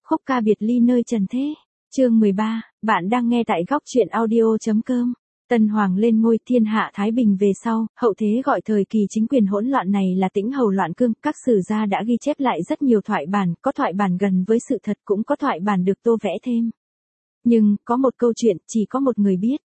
khúc ca biệt ly nơi trần thế. Chương 13, bạn đang nghe tại góc truyện audio.com. Tân Hoàng lên ngôi, thiên hạ thái bình về sau, hậu thế gọi thời kỳ chính quyền hỗn loạn này là Tĩnh Hầu loạn cương, các sử gia đã ghi chép lại rất nhiều thoại bản, có thoại bản gần với sự thật cũng có thoại bản được tô vẽ thêm. Nhưng, có một câu chuyện chỉ có một người biết.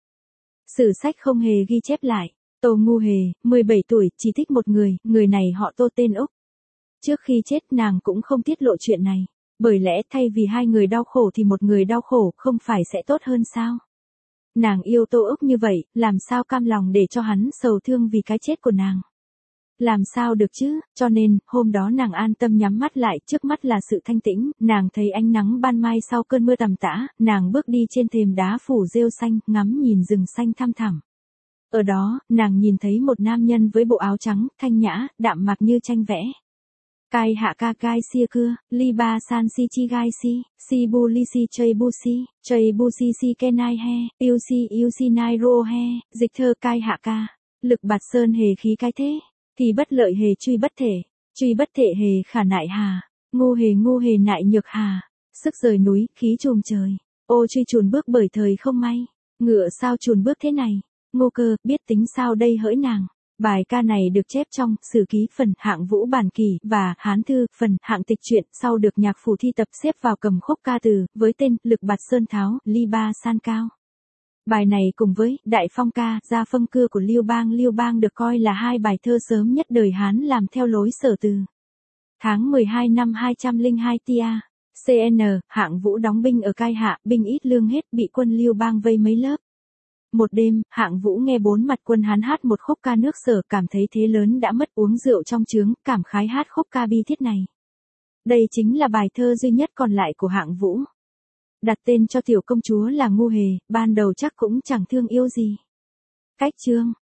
Sử sách không hề ghi chép lại. Tô Ngu Hề, 17 tuổi, chỉ thích một người này họ Tô tên Úc. Trước khi chết nàng cũng không tiết lộ chuyện này, bởi lẽ thay vì hai người đau khổ thì một người đau khổ không phải sẽ tốt hơn sao? Nàng yêu Tô Úc như vậy, làm sao cam lòng để cho hắn sầu thương vì cái chết của nàng? Làm sao được chứ, cho nên, hôm đó nàng an tâm nhắm mắt lại, trước mắt là sự thanh tĩnh, nàng thấy ánh nắng ban mai sau cơn mưa tầm tã, nàng bước đi trên thềm đá phủ rêu xanh, ngắm nhìn rừng xanh thăm thẳm. Ở đó, nàng nhìn thấy một nam nhân với bộ áo trắng, thanh nhã, đạm mạc như tranh vẽ. Kai hạ ca gai xia cưa, li ba san si chi gai si bu li si chay bu si kenai he, yêu si nai ro he, dịch thơ Kai hạ ca. Lực bạt sơn hề khí cái thế, thì bất lợi hề truy bất thể hề khả nại hà, ngu hề nại nhược hà, sức rời núi, khí trùm trời, ô truy chùn bước bởi thời không may, ngựa sao chùn bước thế này, Ngô Cơ, biết tính sao đây hỡi nàng. Bài ca này được chép trong Sử Ký phần Hạng Vũ bản kỳ và Hán Thư phần Hạng Tịch truyện, sau được nhạc phủ thi tập xếp vào cầm khúc ca từ với tên Lực bạt sơn tháo, ly ba san cao. Bài này cùng với Đại Phong ca, Gia Phong cưa của Liêu Bang được coi là hai bài thơ sớm nhất đời Hán làm theo lối sở từ. Tháng 12 năm 202 tia, CN, Hạng Vũ đóng binh ở Cai Hạ, binh ít lương hết, bị quân Liêu Bang vây mấy lớp. Một đêm, Hạng Vũ nghe bốn mặt quân Hán hát một khúc ca nước Sở, cảm thấy thế lớn đã mất, uống rượu trong trướng, cảm khái hát khúc ca bi thiết này. Đây chính là bài thơ duy nhất còn lại của Hạng Vũ. Đặt tên cho tiểu công chúa là Ngu Hề, ban đầu chắc cũng chẳng thương yêu gì. Cách chương,